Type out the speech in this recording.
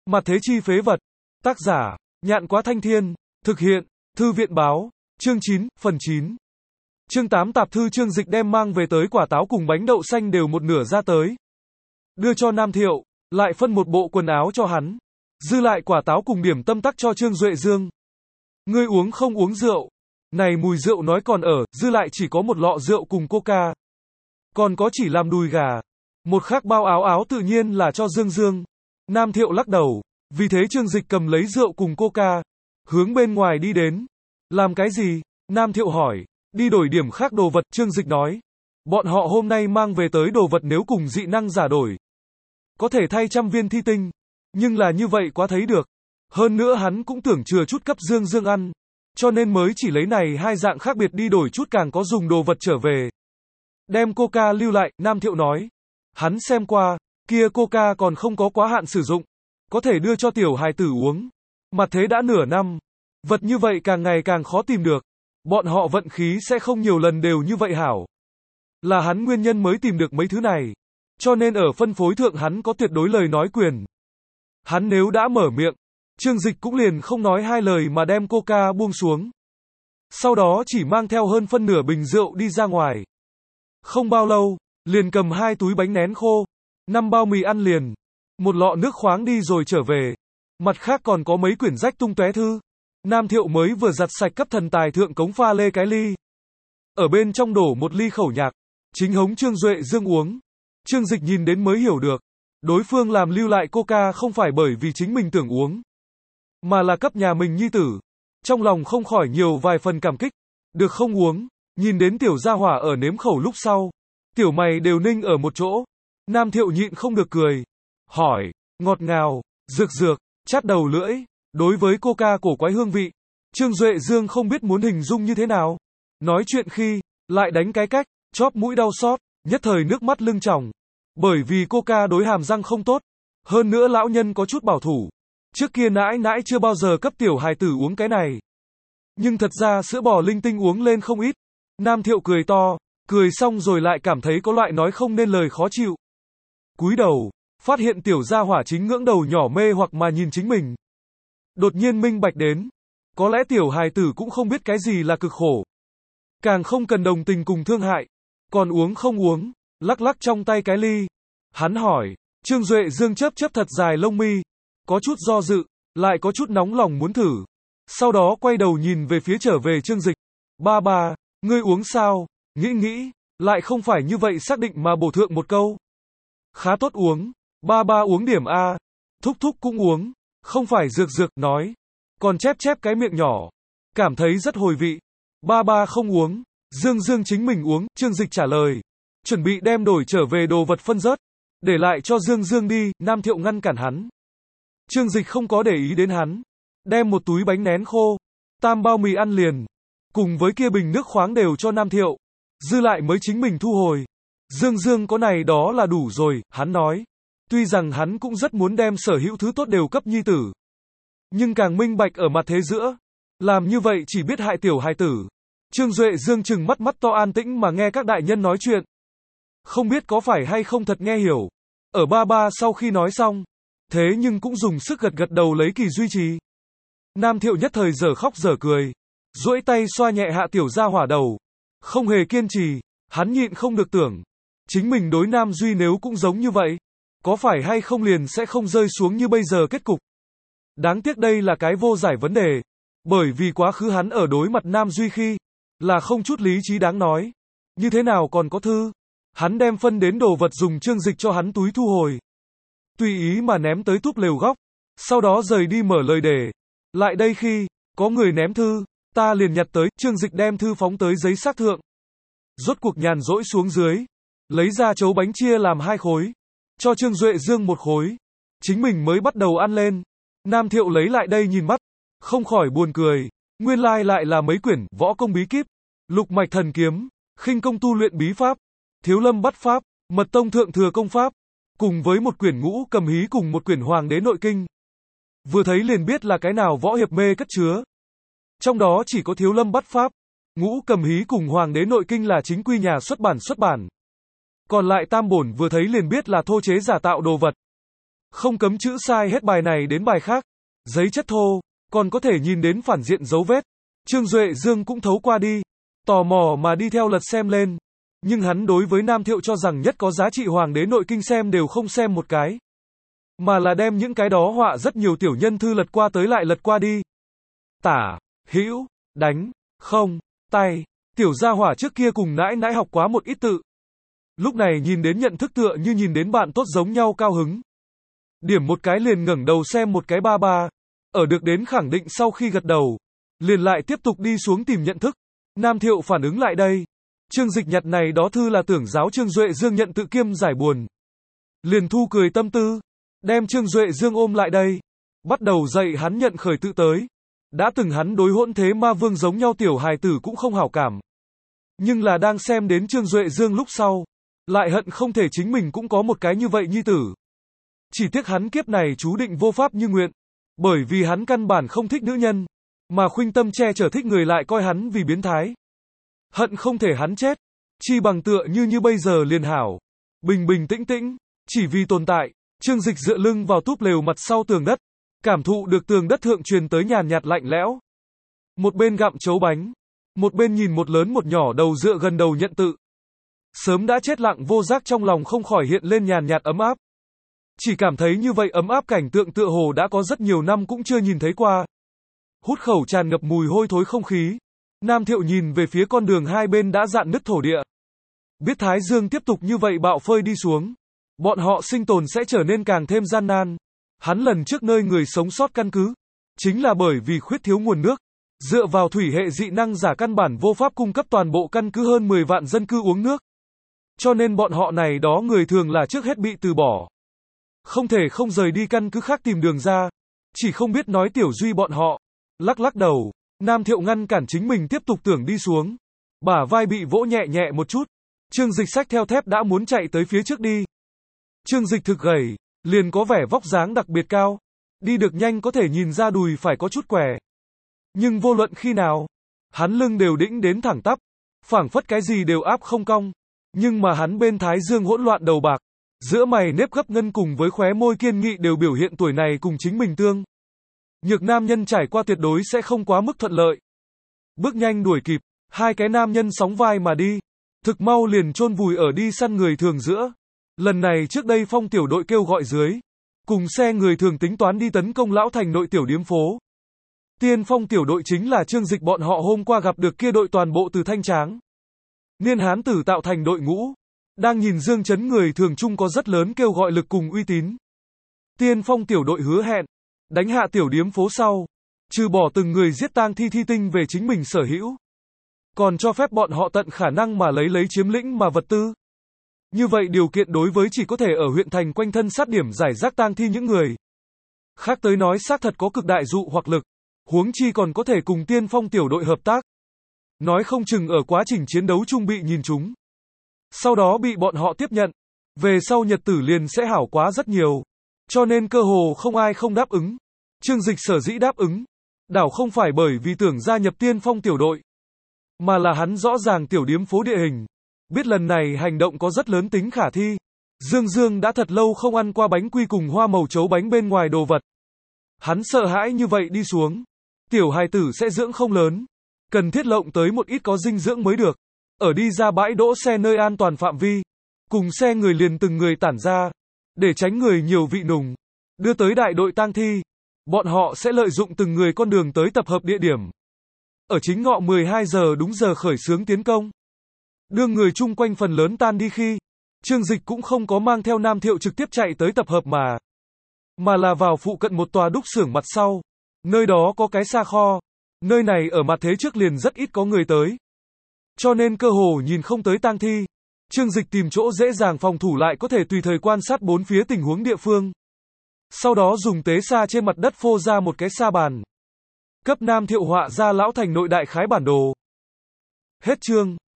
Mặt thế chi phế vật. Tác giả, Nhạn Quá Thanh Thiên. Thực hiện, Thư viện báo. Chương 9, phần 9. Chương 8 tạp thư Trương Dịch đem mang về tới quả táo cùng bánh đậu xanh đều một nửa ra tới. Đưa cho Nam Thiệu, lại phân một bộ quần áo cho hắn. Dư lại quả táo cùng điểm tâm tắc cho Trương Duệ Dương. Ngươi uống không uống rượu? Này mùi rượu nói còn ở, dư lại chỉ có một lọ rượu cùng coca. Còn có chỉ làm đùi gà. Một khác bao áo tự nhiên là cho Dương Dương. Nam Thiệu lắc đầu. Vì thế Trương Dịch cầm lấy rượu cùng coca, hướng bên ngoài đi đến. Làm cái gì? Nam Thiệu hỏi. Đi đổi điểm khác đồ vật, Trương Dịch nói. Bọn họ hôm nay mang về tới đồ vật nếu cùng dị năng giả đổi, có thể thay 100 viên thi tinh. Nhưng là như vậy quá thấy được. Hơn nữa hắn cũng tưởng chừa chút cấp Dương Dương ăn. Cho nên mới chỉ lấy này hai dạng khác biệt đi đổi chút càng có dùng đồ vật trở về. Đem coca lưu lại, Nam Thiệu nói. Hắn xem qua, kia coca còn không có quá hạn sử dụng. Có thể đưa cho tiểu hài tử uống. Mặt thế đã nửa năm. Vật như vậy càng ngày càng khó tìm được. Bọn họ vận khí sẽ không nhiều lần đều như vậy hảo. Là hắn nguyên nhân mới tìm được mấy thứ này. Cho nên ở phân phối thượng hắn có tuyệt đối lời nói quyền. Hắn nếu đã mở miệng, Trương Dịch cũng liền không nói hai lời mà đem coca buông xuống. Sau đó chỉ mang theo hơn phân nửa bình rượu đi ra ngoài. Không bao lâu, liền cầm 2 túi bánh nén khô, 5 bao mì ăn liền, một lọ nước khoáng đi rồi trở về. Mặt khác còn có mấy quyển rách tung tóe thư. Nam Thiệu mới vừa giặt sạch cấp thần tài thượng cống pha lê cái ly. Ở bên trong đổ một ly khẩu nhạc, chính hống Trương Duệ Dương uống. Trương Dịch nhìn đến mới hiểu được. Đối phương làm lưu lại coca không phải bởi vì chính mình tưởng uống, mà là cấp nhà mình nhi tử. Trong lòng không khỏi nhiều vài phần cảm kích. Được không uống, nhìn đến tiểu gia hỏa ở nếm khẩu lúc sau. Tiểu mày đều ninh ở một chỗ. Nam Thiệu nhịn không được cười. Hỏi, ngọt ngào, dược, chát đầu lưỡi. Đối với coca cổ quái hương vị, Trương Duệ Dương không biết muốn hình dung như thế nào. Nói chuyện khi, lại đánh cái cách, chóp mũi đau xót, nhất thời nước mắt lưng tròng. Bởi vì coca đối hàm răng không tốt. Hơn nữa lão nhân có chút bảo thủ. Trước kia nãi chưa bao giờ cấp tiểu hài tử uống cái này. Nhưng thật ra sữa bò linh tinh uống lên không ít. Nam Thiệu cười to, cười xong rồi lại cảm thấy có loại nói không nên lời khó chịu. Cúi đầu, phát hiện tiểu gia hỏa chính ngưỡng đầu nhỏ mê hoặc mà nhìn chính mình. Đột nhiên minh bạch đến. Có lẽ tiểu hài tử cũng không biết cái gì là cực khổ. Càng không cần đồng tình cùng thương hại. Còn uống không uống, lắc lắc trong tay cái ly. Hắn hỏi, Trương Duệ Dương chớp thật dài lông mi. Có chút do dự, lại có chút nóng lòng muốn thử. Sau đó quay đầu nhìn về phía trở về Trương Dịch. Ba, ngươi uống sao? Nghĩ, lại không phải như vậy xác định mà bổ thượng một câu. Khá tốt uống. Ba uống điểm A. Thúc cũng uống. Không phải dược, nói. Còn chép cái miệng nhỏ. Cảm thấy rất hồi vị. Ba không uống. Dương chính mình uống, Trương Dịch trả lời. Chuẩn bị đem đổi trở về đồ vật phân rớt. Để lại cho Dương đi, Nam Thiệu ngăn cản hắn. Trương Dịch không có để ý đến hắn. Đem một túi bánh nén khô, 3 bao mì ăn liền. Cùng với kia bình nước khoáng đều cho Nam Thiệu. Dư lại mới chính mình thu hồi. Dương có này đó là đủ rồi, hắn nói. Tuy rằng hắn cũng rất muốn đem sở hữu thứ tốt đều cấp nhi tử. Nhưng càng minh bạch ở mặt thế giữa. Làm như vậy chỉ biết hại tiểu hài tử. Trương Duệ Dương chừng mắt to an tĩnh mà nghe các đại nhân nói chuyện. Không biết có phải hay không thật nghe hiểu. Ở ba sau khi nói xong. Thế nhưng cũng dùng sức gật đầu lấy kỳ duy trì. Nam Thiệu nhất thời dở khóc dở cười. Duỗi tay xoa nhẹ hạ tiểu gia hỏa đầu. Không hề kiên trì. Hắn nhịn không được tưởng. Chính mình đối Nam Duy nếu cũng giống như vậy. Có phải hay không liền sẽ không rơi xuống như bây giờ kết cục. Đáng tiếc đây là cái vô giải vấn đề. Bởi vì quá khứ hắn ở đối mặt Nam Duy khi là không chút lý trí đáng nói. Như thế nào còn có thư. Hắn đem phân đến đồ vật dùng Trương Dịch cho hắn túi thu hồi. Tùy ý mà ném tới túp lều góc. Sau đó rời đi mở lời đề. Lại đây khi có người ném thư, ta liền nhặt tới. Trương Dịch đem thư phóng tới giấy xác thượng. Rốt cuộc nhàn rỗi xuống dưới. Lấy ra chấu bánh chia làm 2 khối. Cho Trương Duệ Dương 1 khối. Chính mình mới bắt đầu ăn lên. Nam Thiệu lấy lại đây nhìn mắt. Không khỏi buồn cười. Nguyên lai lại là mấy quyển võ công bí kíp. Lục mạch thần kiếm. Khinh công tu luyện bí pháp. Thiếu lâm bắt pháp. Mật tông thượng thừa công pháp. Cùng với một quyển ngũ cầm hí cùng một quyển hoàng đế nội kinh. Vừa thấy liền biết là cái nào võ hiệp mê cất chứa. Trong đó chỉ có thiếu lâm bắt pháp. Ngũ cầm hí cùng hoàng đế nội kinh là chính quy nhà xuất bản. Còn lại tam bổn vừa thấy liền biết là thô chế giả tạo đồ vật. Không cấm chữ sai hết bài này đến bài khác. Giấy chất thô, còn có thể nhìn đến phản diện dấu vết. Trương Duệ Dương cũng thấu qua đi. Tò mò mà đi theo lật xem lên. Nhưng hắn đối với Nam Thiệu cho rằng nhất có giá trị Hoàng đế nội kinh xem đều không xem một cái. Mà là đem những cái đó họa rất nhiều tiểu nhân thư lật qua tới lại lật qua đi. Tả, hữu, đánh, không, tay. Tiểu gia hỏa trước kia cùng nãi nãi học quá một ít tự. Lúc này nhìn đến nhận thức tựa như nhìn đến bạn tốt giống nhau cao hứng. Điểm một cái liền ngẩng đầu xem một cái ba ba. Ở được đến khẳng định sau khi gật đầu. Liền lại tiếp tục đi xuống tìm nhận thức. Nam Thiệu phản ứng lại đây. Trương Dịch nhặt này đó thư là tưởng giáo Trương Duệ Dương nhận tự kiêm giải buồn. Liền thu cười tâm tư. Đem Trương Duệ Dương ôm lại đây. Bắt đầu dạy hắn nhận khởi tự tới. Đã từng hắn đối hỗn thế ma vương giống nhau tiểu hài tử cũng không hảo cảm. Nhưng là đang xem đến Trương Duệ Dương lúc sau. Lại hận không thể chính mình cũng có một cái như vậy nhi tử. Chỉ tiếc hắn kiếp này chú định vô pháp như nguyện. Bởi vì hắn căn bản không thích nữ nhân. Mà khuynh tâm che chở thích người lại coi hắn vì biến thái. Hận không thể hắn chết. Chi bằng tựa như bây giờ liền hảo. Bình bình tĩnh tĩnh. Chỉ vì tồn tại. Trương Dịch dựa lưng vào túp lều mặt sau tường đất. Cảm thụ được tường đất thượng truyền tới nhàn nhạt lạnh lẽo. Một bên gặm chấu bánh. Một bên nhìn một lớn một nhỏ đầu dựa gần đầu nhận tự. Sớm đã chết lặng vô giác trong lòng không khỏi hiện lên nhàn nhạt ấm áp. Chỉ cảm thấy như vậy ấm áp cảnh tượng tựa hồ đã có rất nhiều năm cũng chưa nhìn thấy qua. Hút khẩu tràn ngập mùi hôi thối không khí. Nam Thiệu nhìn về phía con đường hai bên đã rạn nứt thổ địa. Biết Thái Dương tiếp tục như vậy bạo phơi đi xuống. Bọn họ sinh tồn sẽ trở nên càng thêm gian nan. Hắn lần trước nơi người sống sót căn cứ. Chính là bởi vì khuyết thiếu nguồn nước. Dựa vào thủy hệ dị năng giả căn bản vô pháp cung cấp toàn bộ căn cứ hơn 10 vạn dân cư uống nước. Cho nên bọn họ này đó người thường là trước hết bị từ bỏ. Không thể không rời đi căn cứ khác tìm đường ra. Chỉ không biết nói Tiểu Duy bọn họ. Lắc lắc đầu. Nam Thiệu ngăn cản chính mình tiếp tục tưởng đi xuống. Bả vai bị vỗ nhẹ nhẹ một chút. Trương Dịch xách theo thép đã muốn chạy tới phía trước đi. Trương Dịch thực gầy, liền có vẻ vóc dáng đặc biệt cao. Đi được nhanh có thể nhìn ra đùi phải có chút què. Nhưng vô luận khi nào, hắn lưng đều đĩnh đến thẳng tắp. Phảng phất cái gì đều áp không cong. Nhưng mà hắn bên thái dương hỗn loạn đầu bạc. Giữa mày nếp gấp ngân cùng với khóe môi kiên nghị đều biểu hiện tuổi này cùng chính mình tương. Nhược nam nhân trải qua tuyệt đối sẽ không quá mức thuận lợi. Bước nhanh đuổi kịp, hai cái nam nhân sóng vai mà đi. Thực mau liền chôn vùi ở đi săn người thường giữa. Lần này trước đây Phong tiểu đội kêu gọi dưới. Cùng xe người thường tính toán đi tấn công lão thành nội tiểu điếm phố. Tiên Phong tiểu đội chính là Trương Dịch bọn họ hôm qua gặp được kia đội toàn bộ từ thanh tráng. Niên hán tử tạo thành đội ngũ. Đang nhìn Dương Chấn người thường chung có rất lớn kêu gọi lực cùng uy tín. Tiên Phong tiểu đội hứa hẹn. Đánh hạ tiểu điếm phố sau. Trừ bỏ từng người giết tang thi thi tinh về chính mình sở hữu. Còn cho phép bọn họ tận khả năng mà lấy chiếm lĩnh mà vật tư. Như vậy điều kiện đối với chỉ có thể ở huyện thành quanh thân sát điểm giải rác tang thi những người. Khác tới nói xác thật có cực đại dụ hoặc lực. Huống chi còn có thể cùng Tiên Phong tiểu đội hợp tác. Nói không chừng ở quá trình chiến đấu chung bị nhìn trúng. Sau đó bị bọn họ tiếp nhận. Về sau nhật tử liền sẽ hảo quá rất nhiều. Cho nên cơ hồ không ai không đáp ứng. Trương Dịch sở dĩ đáp ứng. Đảo không phải bởi vì tưởng gia nhập Tiên Phong tiểu đội. Mà là hắn rõ ràng tiểu điếm phố địa hình. Biết lần này hành động có rất lớn tính khả thi. Dương đã thật lâu không ăn qua bánh quy cùng hoa màu chấu bánh bên ngoài đồ vật. Hắn sợ hãi như vậy đi xuống. Tiểu hài tử sẽ dưỡng không lớn. Cần thiết lộng tới một ít có dinh dưỡng mới được. Ở đi ra bãi đỗ xe nơi an toàn phạm vi. Cùng xe người liền từng người tản ra. Để tránh người nhiều vị nùng. Đưa tới đại đội tang thi. Bọn họ sẽ lợi dụng từng người con đường tới tập hợp địa điểm. Ở chính ngọ 12 giờ đúng giờ khởi xướng tiến công. Đương người chung quanh phần lớn tan đi khi. Trương Dịch cũng không có mang theo Nam Thiệu trực tiếp chạy tới tập hợp mà là vào phụ cận một tòa đúc xưởng mặt sau. Nơi đó có cái xa kho. Nơi này ở mặt thế trước liền rất ít có người tới. Cho nên cơ hồ nhìn không tới tang thi. Trương Dịch tìm chỗ dễ dàng phòng thủ lại có thể tùy thời quan sát bốn phía tình huống địa phương. Sau đó dùng tế sa trên mặt đất phô ra một cái sa bàn. Cấp Nam Thiệu họa ra lão thành nội đại khái bản đồ. Hết chương.